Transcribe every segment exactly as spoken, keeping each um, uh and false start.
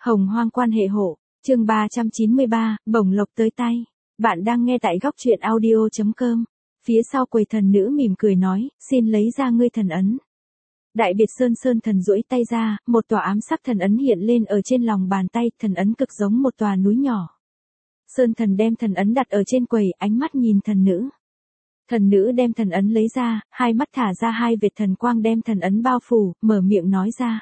Hồng hoang quan hệ hộ, chương ba trăm chín mươi ba, bổng lộc tới tay. Bạn đang nghe tại góc truyện audio chấm com. Phía sau quầy thần nữ mỉm cười nói, xin lấy ra ngươi thần ấn. Đại biệt sơn sơn thần duỗi tay ra, một tòa ám sắc thần ấn hiện lên ở trên lòng bàn tay, thần ấn cực giống một tòa núi nhỏ. Sơn thần đem thần ấn đặt ở trên quầy, ánh mắt nhìn thần nữ. Thần nữ đem thần ấn lấy ra, hai mắt thả ra hai vệt thần quang đem thần ấn bao phủ, mở miệng nói ra.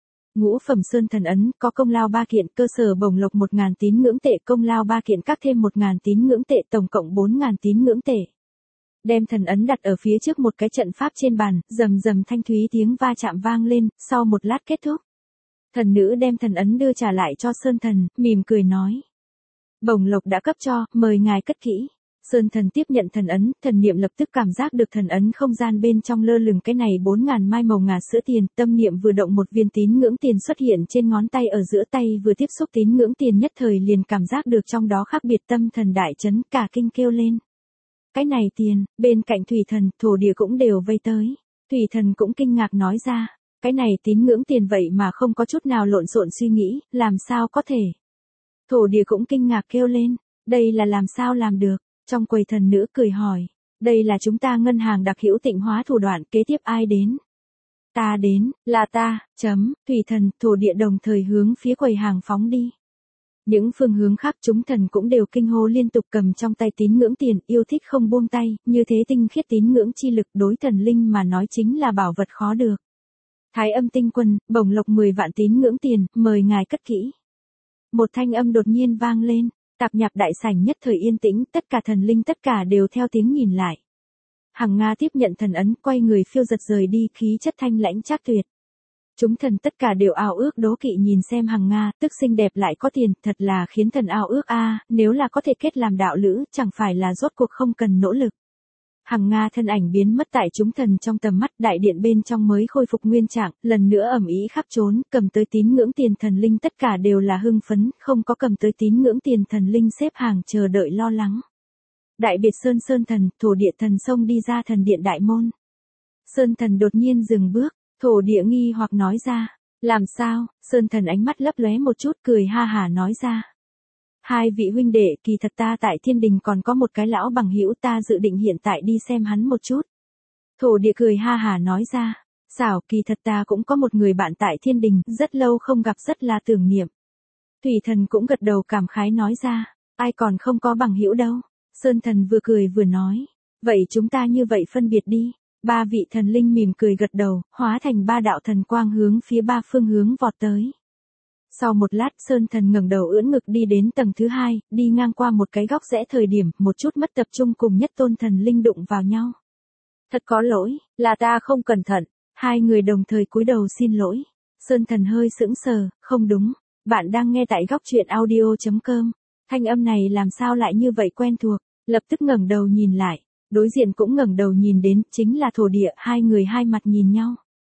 Ngũ phẩm sơn thần ấn, có công lao ba kiện, cơ sở bổng lộc một ngàn tín ngưỡng tệ, công lao ba kiện các thêm một ngàn tín ngưỡng tệ, tổng cộng bốn ngàn tín ngưỡng tệ. Đem thần ấn đặt ở phía trước một cái trận pháp trên bàn, rầm rầm thanh thúy tiếng va chạm vang lên, sau một lát kết thúc. Thần nữ đem thần ấn đưa trả lại cho sơn thần, mỉm cười nói. Bổng lộc đã cấp cho, mời ngài cất kỹ. Sơn thần tiếp nhận thần ấn, thần niệm lập tức cảm giác được thần ấn không gian bên trong lơ lửng cái này bốn ngàn mai màu ngà sữa tiền, tâm niệm vừa động một viên tín ngưỡng tiền xuất hiện trên ngón tay ở giữa tay vừa tiếp xúc tín ngưỡng tiền nhất thời liền cảm giác được trong đó khác biệt tâm thần đại chấn cả kinh kêu lên. Cái này tiền, bên cạnh thủy thần, thổ địa cũng đều vây tới. Thủy thần cũng kinh ngạc nói ra, cái này tín ngưỡng tiền vậy mà không có chút nào lộn xộn suy nghĩ, làm sao có thể. Thổ địa cũng kinh ngạc kêu lên, đây là làm sao làm được. Trong quầy thần nữ cười hỏi, đây là chúng ta ngân hàng đặc hữu tịnh hóa thủ đoạn, kế tiếp ai đến? Ta đến, là ta, chấm, thủy thần, thổ địa đồng thời hướng phía quầy hàng phóng đi. Những phương hướng khác chúng thần cũng đều kinh hô liên tục cầm trong tay tín ngưỡng tiền, yêu thích không buông tay, như thế tinh khiết tín ngưỡng chi lực đối thần linh mà nói chính là bảo vật khó được. Thái âm tinh quân, bổng lộc mười vạn tín ngưỡng tiền, mời ngài cất kỹ. Một thanh âm đột nhiên vang lên. Tạp nhạc đại sảnh nhất thời yên tĩnh, tất cả thần linh tất cả đều theo tiếng nhìn lại. Hằng Nga tiếp nhận thần ấn, quay người phiêu giật rời đi, khí chất thanh lãnh trác tuyệt. Chúng thần tất cả đều ao ước đố kỵ nhìn xem Hằng Nga, tức xinh đẹp lại có tiền, thật là khiến thần ao ước a, nếu là có thể kết làm đạo lữ, chẳng phải là rốt cuộc không cần nỗ lực. Hằng Nga thân ảnh biến mất tại chúng thần trong tầm mắt, đại điện bên trong mới khôi phục nguyên trạng, lần nữa ầm ĩ khắp trốn, cầm tới tín ngưỡng tiền thần linh tất cả đều là hưng phấn, không có cầm tới tín ngưỡng tiền thần linh xếp hàng chờ đợi lo lắng. Đại biệt sơn sơn thần, thổ địa thần xông đi ra thần điện đại môn. Sơn thần đột nhiên dừng bước, thổ địa nghi hoặc nói ra, làm sao, sơn thần ánh mắt lấp lóe một chút cười ha hả nói ra. Hai vị huynh đệ, kỳ thật ta tại thiên đình còn có một cái lão bằng hữu, ta dự định hiện tại đi xem hắn một chút. Thổ địa cười ha hả nói ra, xảo, kỳ thật ta cũng có một người bạn tại thiên đình, rất lâu không gặp rất là tưởng niệm. Thủy thần cũng gật đầu cảm khái nói ra, ai còn không có bằng hữu đâu. Sơn thần vừa cười vừa nói, vậy chúng ta như vậy phân biệt đi. Ba vị thần linh mỉm cười gật đầu, hóa thành ba đạo thần quang hướng phía ba phương hướng vọt tới. Sau một lát Sơn thần ngẩng đầu ưỡn ngực đi đến tầng thứ hai, đi ngang qua một cái góc rẽ thời điểm, một chút mất tập trung cùng nhất tôn thần linh đụng vào nhau. Thật có lỗi, là ta không cẩn thận, hai người đồng thời cúi đầu xin lỗi. Sơn thần hơi sững sờ, không đúng, bạn đang nghe tại góc truyện audio chấm com. Thanh âm này làm sao lại như vậy quen thuộc, lập tức ngẩng đầu nhìn lại, đối diện cũng ngẩng đầu nhìn đến, chính là thổ địa, hai người hai mặt nhìn nhau.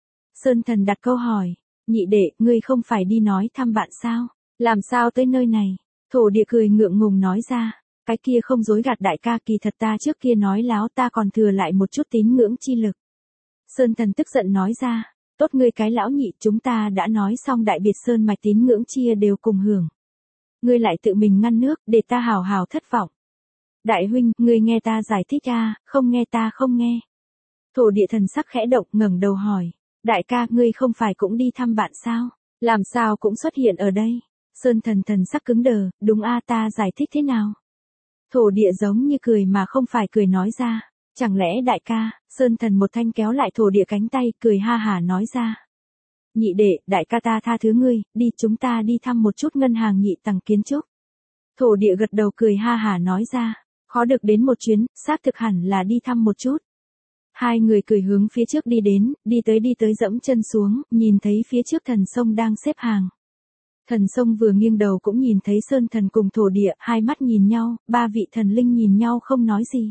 Sơn thần đặt câu hỏi. Nhị đệ, ngươi không phải đi nói thăm bạn sao? Làm sao tới nơi này? Thổ địa cười ngượng ngùng nói ra, cái kia không dối gạt đại ca, kỳ thật ta trước kia nói láo, ta còn thừa lại một chút tín ngưỡng chi lực. Sơn thần tức giận nói ra, tốt ngươi cái lão nhị, chúng ta đã nói xong đại biệt sơn mạch tín ngưỡng chia đều cùng hưởng. Ngươi lại tự mình ngăn nước, để ta hào hào thất vọng. Đại huynh, ngươi nghe ta giải thích a, không nghe ta không nghe. Thổ địa thần sắc khẽ động, ngẩng đầu hỏi. Đại ca, ngươi không phải cũng đi thăm bạn sao? Làm sao cũng xuất hiện ở đây? Sơn thần thần sắc cứng đờ, đúng a, ta giải thích thế nào? Thổ địa giống như cười mà không phải cười nói ra. Chẳng lẽ đại ca, Sơn thần một thanh kéo lại thổ địa cánh tay, cười ha hả nói ra. Nhị đệ, đại ca ta tha thứ ngươi, đi chúng ta đi thăm một chút ngân hàng nhị tầng kiến trúc. Thổ địa gật đầu cười ha hả nói ra. Khó được đến một chuyến, xác thực hẳn là đi thăm một chút. Hai người cười hướng phía trước đi đến, đi tới đi tới dẫm chân xuống, nhìn thấy phía trước thần sông đang xếp hàng. Thần sông vừa nghiêng đầu cũng nhìn thấy Sơn thần cùng thổ địa, hai mắt nhìn nhau, ba vị thần linh nhìn nhau không nói gì.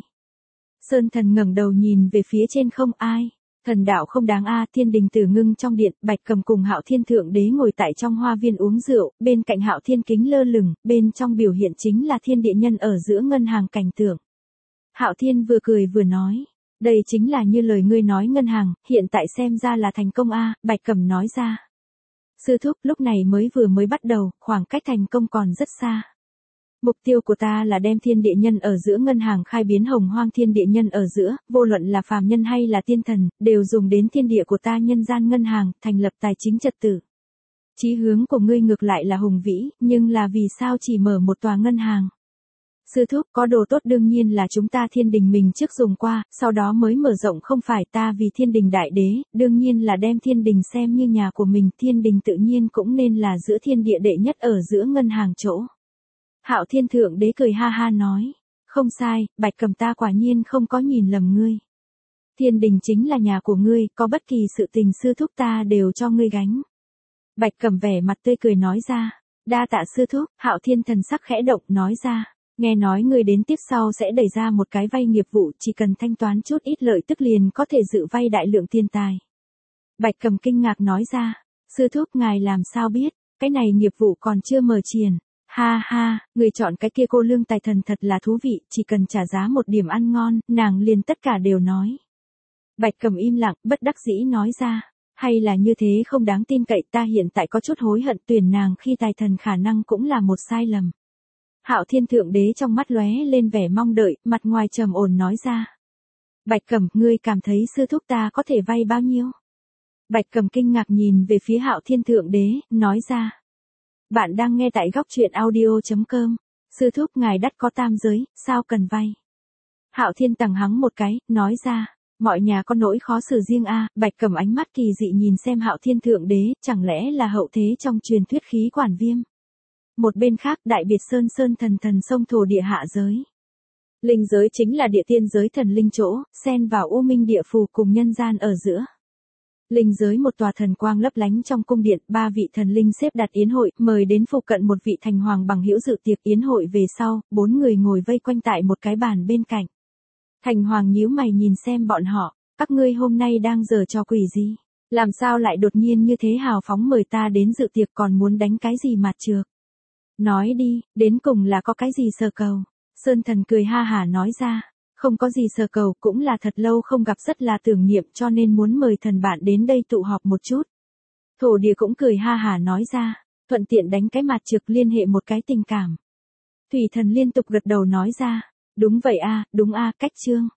Sơn thần ngẩng đầu nhìn về phía trên không ai. Thần đạo không đáng a, thiên đình tử ngưng trong điện, Bạch Cầm cùng Hạo Thiên thượng đế ngồi tại trong hoa viên uống rượu, bên cạnh Hạo Thiên kính lơ lửng, bên trong biểu hiện chính là thiên địa nhân ở giữa ngân hàng cảnh tượng. Hạo Thiên vừa cười vừa nói. Đây chính là như lời ngươi nói ngân hàng, hiện tại xem ra là thành công a, Bạch Cẩm nói ra. Sư thúc, lúc này mới vừa mới bắt đầu, khoảng cách thành công còn rất xa. Mục tiêu của ta là đem thiên địa nhân ở giữa ngân hàng khai biến hồng hoang, thiên địa nhân ở giữa, vô luận là phàm nhân hay là tiên thần, đều dùng đến thiên địa của ta nhân gian ngân hàng, thành lập tài chính trật tự. Chí hướng của ngươi ngược lại là hùng vĩ, nhưng là vì sao chỉ mở một tòa ngân hàng? Sư thúc, có đồ tốt đương nhiên là chúng ta thiên đình mình trước dùng qua, sau đó mới mở rộng, không phải ta vì thiên đình đại đế, đương nhiên là đem thiên đình xem như nhà của mình, thiên đình tự nhiên cũng nên là giữa thiên địa đệ nhất ở giữa ngân hàng chỗ. Hạo Thiên Thượng Đế cười ha ha nói, không sai, Bạch Cầm ta quả nhiên không có nhìn lầm ngươi. Thiên đình chính là nhà của ngươi, có bất kỳ sự tình sư thúc ta đều cho ngươi gánh. Bạch Cầm vẻ mặt tươi cười nói ra, đa tạ sư thúc. Hạo Thiên thần sắc khẽ động nói ra, nghe nói ngươi đến tiếp sau sẽ đẩy ra một cái vay nghiệp vụ, chỉ cần thanh toán chút ít lợi tức liền có thể dự vay đại lượng tiền tài. Bạch Cầm kinh ngạc nói ra, sư thúc ngài làm sao biết, cái này nghiệp vụ còn chưa mở triển. Ha ha, người chọn cái kia cô lương tài thần thật là thú vị, chỉ cần trả giá một điểm ăn ngon, nàng liền tất cả đều nói. Bạch Cầm im lặng, bất đắc dĩ nói ra, hay là như thế không đáng tin cậy, ta hiện tại có chút hối hận tuyển nàng khi tài thần khả năng cũng là một sai lầm. Hạo Thiên Thượng Đế trong mắt lóe lên vẻ mong đợi, mặt ngoài trầm ổn nói ra. Bạch Cầm, ngươi cảm thấy sư thúc ta có thể vay bao nhiêu? Bạch Cầm kinh ngạc nhìn về phía Hạo Thiên Thượng Đế, nói ra. Bạn đang nghe tại góc truyện audio chấm com. Sư thúc ngài đắt có tam giới, sao cần vay? Hạo Thiên tằng hắng một cái, nói ra. Mọi nhà có nỗi khó xử riêng a. À. Bạch Cầm ánh mắt kỳ dị nhìn xem Hạo Thiên Thượng Đế, chẳng lẽ là hậu thế trong truyền thuyết khí quản viêm? Một bên khác, Đại Biệt Sơn sơn thần thần sông thổ địa hạ giới. Linh giới chính là địa tiên giới thần linh chỗ, xen vào u minh địa phù cùng nhân gian ở giữa. Linh giới một tòa thần quang lấp lánh trong cung điện, ba vị thần linh xếp đặt yến hội, mời đến phụ cận một vị thành hoàng bằng hữu dự tiệc yến hội về sau, bốn người ngồi vây quanh tại một cái bàn bên cạnh. Thành hoàng nhíu mày nhìn xem bọn họ, các ngươi hôm nay đang giở trò quỷ gì? Làm sao lại đột nhiên như thế hào phóng mời ta đến dự tiệc, còn muốn đánh cái gì mặt trược? Nói đi, đến cùng là có cái gì sờ cầu? Sơn thần cười ha hả nói ra, không có gì sờ cầu, cũng là thật lâu không gặp rất là tưởng niệm cho nên muốn mời thần bạn đến đây tụ họp một chút. Thổ địa cũng cười ha hả nói ra, thuận tiện đánh cái mặt trược liên hệ một cái tình cảm. Thủy thần liên tục gật đầu nói ra, đúng vậy a, đúng a, cách chương.